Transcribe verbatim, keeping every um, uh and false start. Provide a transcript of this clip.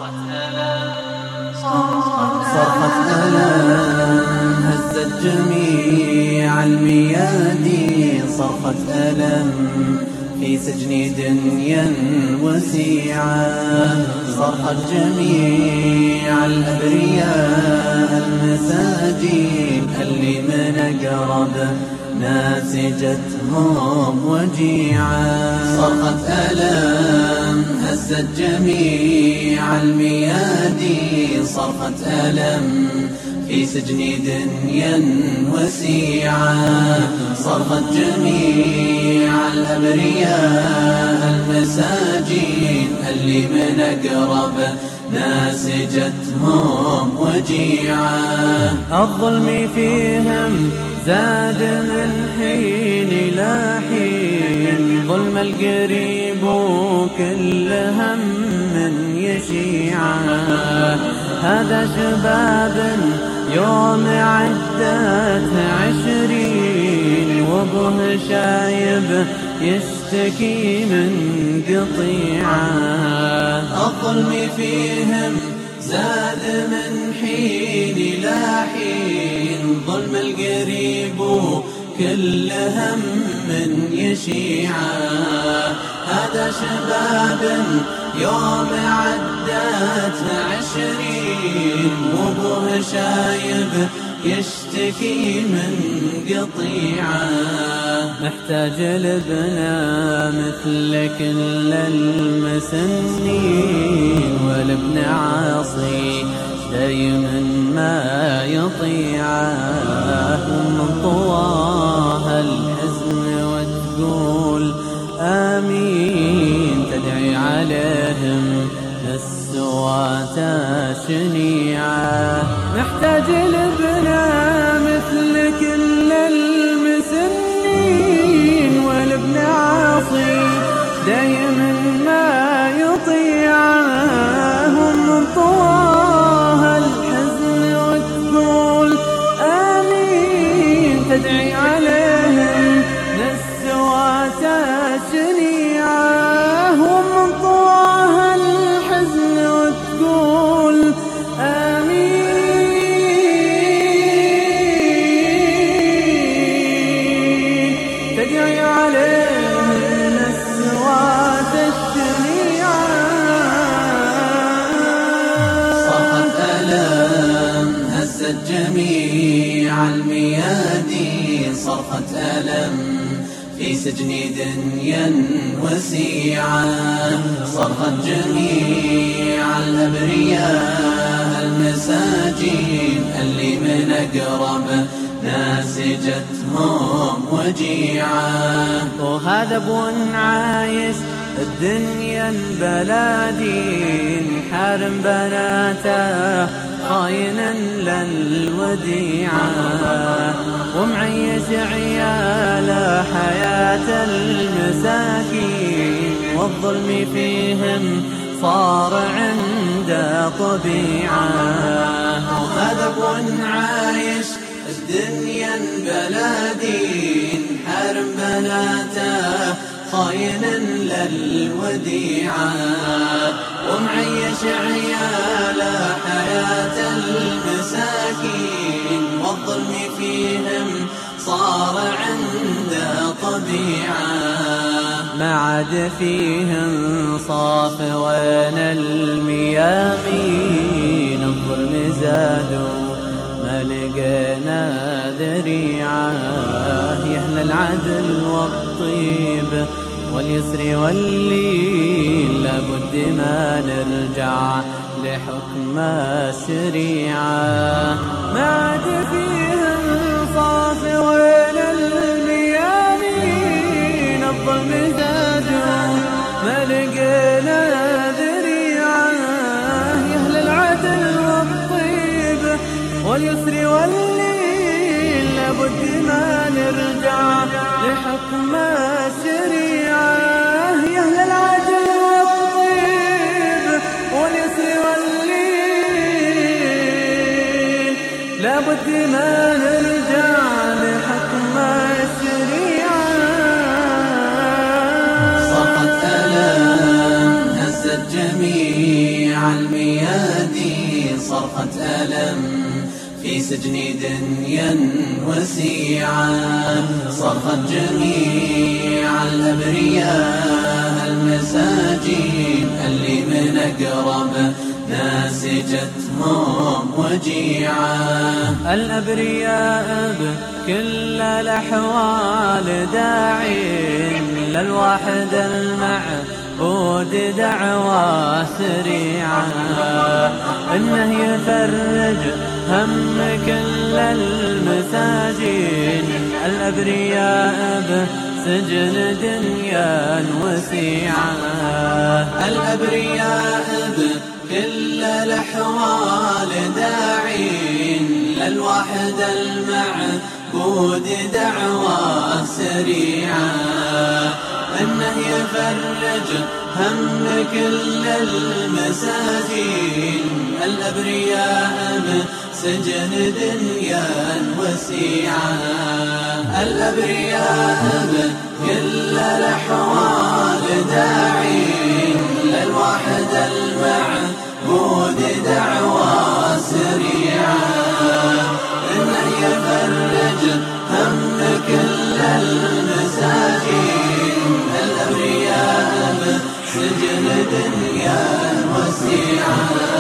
صرخة ألم هزت جميع الميادين، صرخة ألم في سجن دنيا وسيعة، صرخة جميع الأبرياء المساجين اللي من أقرب ناس جتهم وجيعة. صرخة ألم هزت جميع الميادين، صرخة ألم في سجن دنيا وسيعة، صرخة جميع الأبرياء المساجين اللي من أقرب ناس جتهم وجيعة. الظلم فيهم زاد من حين إلى حين، ظلم القريب وكل هم من يشيعه. هذا شباب يوم عدت عشرين، وابوه شايب يشتكي من قطيعه. الظلم فيهم زاد من حين إلى حين، ظلم القريب كل هم من يشيعه. هذا شباب يوم عدت عشرين، وابوه شايب يشتكي من قطيعه. محتاج لبنا مثل كل المسنين، والابن عاصي دايما ما يطيعه. ومن طواها الحزن وتقول آمين، تدعي عليهم السوات شنيعة. نحتاج لبنا مثل كل المسنين، والابن عاصي دايما ما يطيعه. من طواها الحزن وتقول آمين، تدعي عليهم السوات شنيعة. ومن طواها الحزن وتقول آمين، تدعي عليهم السوات الشنيعة. صرخة ألم هزت جميع الميادين، صرخة ألم في سجن دنيا وسيعة، صرخة جميع الأبرياء المساجين اللي من أقرب ناس جتهم وجيعة. وهذا ابو عايش الدنيا بلادين، حارم بناته خاينا للوديعة، ومعيش عياله حياة المساكين، والظلم فيهم صار عنده طبيعة. وهذا ابو عايش الدنيا بلادين، حارم بناته خاينا للوديعة، ومعيش عياله حياة المساكين، والظلم فيهم صار عنده طبيعة. ما عاد فيهم صاف وين الميامين، الظلم زادوا ما لقينا ذريعة. يا أهل العدل والطيب واليسر واللين، لابد ما نرجع لحكم الشريعة. ما عاد فيهم صاف وين الميامين، الظلم زادوا ما لقينا ذريعة. يا أهل العدل والطيب واليسر واللين، لابد ما نرجع لحكم الشريعة. يا أهل العدل والطيب واليسر واللين، لابد ما نرجع لحكم الشريعة. صرخة ألم هزت جميع الميادين صرخة ألم في سجن دنيا وسيعة، صرخة جميع الأبرياء المساجين اللي من أقرب ناس جتهم وجيعة. الأبرياء بكل الأحوال داعين للواحد المعبود دعوة سريعة، إنه يفرج هم كل المساجين. الأبرياء بسجن دنيا وسيعة، الأبرياء بكل الأحوال داعين للواحد المعبود دعوة سريعة، إنه يفرج هم كل المساجين. الأبرياء بسجن دنيا وسيعة، الأبرياء بكل الأحوال داعين للواحد المعبود دعوة سريعة، إنه يفرج هم كل المساجين. الأبرياء بسجن دنيا وسيعة.